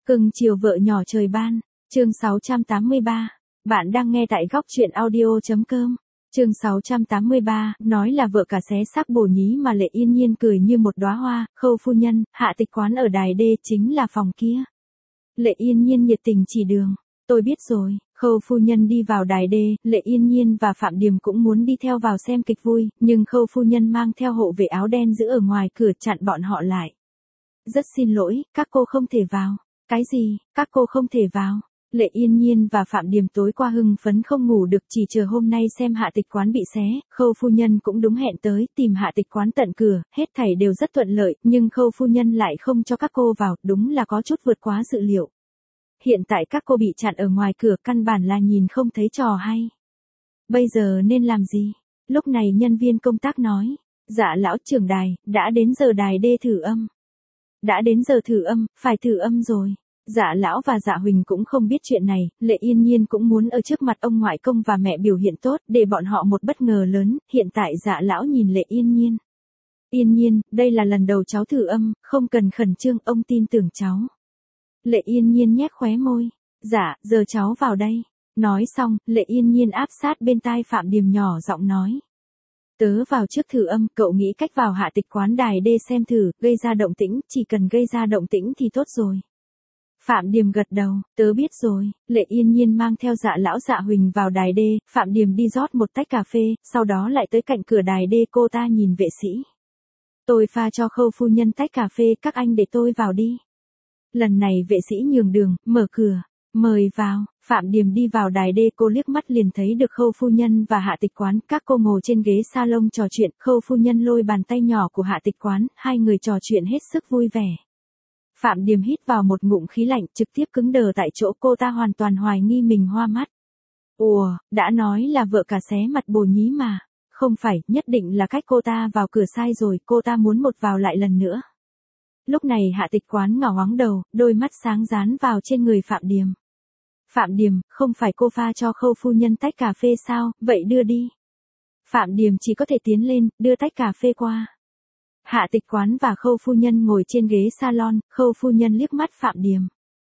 Cưng chiều vợ nhỏ trời ban, chương 683. Bạn đang nghe tại góc truyện audio.com. Chương 683, nói là vợ cả xé xác bổ nhí mà Lệ Yên Nhiên cười như một đóa hoa. Khâu phu nhân, hạ tịch quán ở đài D chính là phòng kia. Lệ Yên Nhiên nhiệt tình chỉ đường. Tôi biết rồi. Khâu phu nhân đi vào đài D, Lệ Yên Nhiên và Phạm Điềm cũng muốn đi theo vào xem kịch vui, nhưng Khâu phu nhân mang theo hộ vệ áo đen giữ ở ngoài cửa chặn bọn họ lại. Rất xin lỗi, các cô không thể vào. Cái gì, các cô không thể vào? Lệ Yên Nhiên và Phạm Điềm tối qua hưng phấn không ngủ được, chỉ chờ hôm nay xem hạ tịch quán bị xé. Khâu phu nhân cũng đúng hẹn tới tìm hạ tịch quán tận cửa, hết thảy đều rất thuận lợi, nhưng Khâu phu nhân lại không cho các cô vào, đúng là có chút vượt quá dự liệu. Hiện tại các cô bị chặn ở ngoài cửa, căn bản là nhìn không thấy trò hay. Bây giờ nên làm gì? Lúc này nhân viên công tác nói, dạ lão trưởng đài, đã đến giờ đài D thử âm. Đã đến giờ thử âm, phải thử âm rồi. Dạ lão và dạ Huỳnh cũng không biết chuyện này, Lệ Yên Nhiên cũng muốn ở trước mặt ông ngoại công và mẹ biểu hiện tốt, để bọn họ một bất ngờ lớn. Hiện tại dạ lão nhìn Lệ Yên Nhiên. Yên Nhiên, đây là lần đầu cháu thử âm, không cần khẩn trương, ông tin tưởng cháu. Lệ Yên Nhiên nhếch khóe môi. Dạ, giờ cháu vào đây. Nói xong, Lệ Yên Nhiên áp sát bên tai Phạm Điềm nhỏ giọng nói. Tớ vào trước thử âm, cậu nghĩ cách vào hạ tịch quán đài D xem thử, gây ra động tĩnh, chỉ cần gây ra động tĩnh thì tốt rồi. Phạm Điềm gật đầu, tớ biết rồi. Lệ Yên Nhiên mang theo dạ lão dạ Huỳnh vào đài D, Phạm Điềm đi rót một tách cà phê, sau đó lại tới cạnh cửa đài D, cô ta nhìn vệ sĩ. Tôi pha cho Khâu phu nhân tách cà phê, các anh để tôi vào đi. Lần này vệ sĩ nhường đường, mở cửa, mời vào. Phạm Điềm đi vào đài D, cô liếc mắt liền thấy được Khâu phu nhân và hạ tịch quán, các cô ngồi trên ghế salon trò chuyện, Khâu phu nhân lôi bàn tay nhỏ của hạ tịch quán, hai người trò chuyện hết sức vui vẻ. Phạm Điềm hít vào một ngụm khí lạnh, trực tiếp cứng đờ tại chỗ, cô ta hoàn toàn hoài nghi mình hoa mắt. Ủa, đã nói là vợ cả xé mặt bồ nhí mà. Không phải, nhất định là cách cô ta vào cửa sai rồi, cô ta muốn một vào lại lần nữa. Lúc này hạ tịch quán ngỏ ngoáng đầu, đôi mắt sáng dán vào trên người Phạm Điềm. Phạm Điềm, không phải cô pha cho Khâu phu nhân tách cà phê sao, vậy đưa đi. Phạm Điềm chỉ có thể tiến lên, đưa tách cà phê qua. Hạ tịch quán và Khâu phu nhân ngồi trên ghế salon, Khâu phu nhân liếc mắt Phạm Điềm.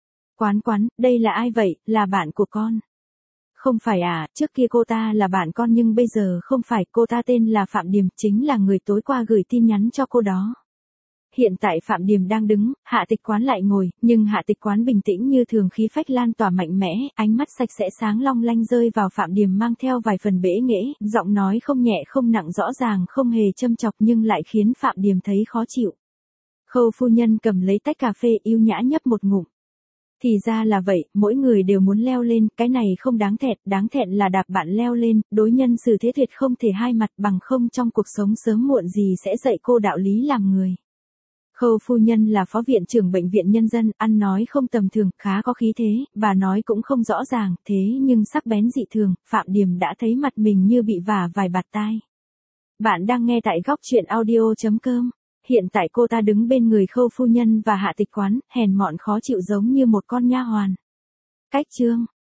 Quán, đây là ai vậy, là bạn của con. Không phải à, trước kia cô ta là bạn con nhưng bây giờ không phải, cô ta tên là Phạm Điềm, chính là người tối qua gửi tin nhắn cho cô đó. Hiện tại Phạm Điềm đang đứng, hạ tịch quán lại ngồi, nhưng hạ tịch quán bình tĩnh như thường, khí phách lan tỏa mạnh mẽ, ánh mắt sạch sẽ sáng long lanh rơi vào Phạm Điềm mang theo vài phần bẽ nghễ, giọng nói không nhẹ không nặng, rõ ràng không hề châm chọc nhưng lại khiến Phạm Điềm thấy khó chịu. Khâu phu nhân cầm lấy tách cà phê yêu nhã nhấp một ngụm. Thì ra là vậy, mỗi người đều muốn leo lên, cái này không đáng thẹn là đạp bạn leo lên, đối nhân xử thế tuyệt không thể hai mặt, bằng không trong cuộc sống sớm muộn gì sẽ dạy cô đạo lý làm người. Khâu phu nhân là phó viện trưởng bệnh viện nhân dân, ăn nói không tầm thường, khá có khí thế, bà nói cũng không rõ ràng, thế nhưng sắc bén dị thường, Phạm Điềm đã thấy mặt mình như bị vả vài bạt tai. Bạn đang nghe tại góc truyện audio.com. Hiện tại cô ta đứng bên người Khâu phu nhân và hạ tịch quán, hèn mọn khó chịu giống như một con nha hoàn. Cách chương,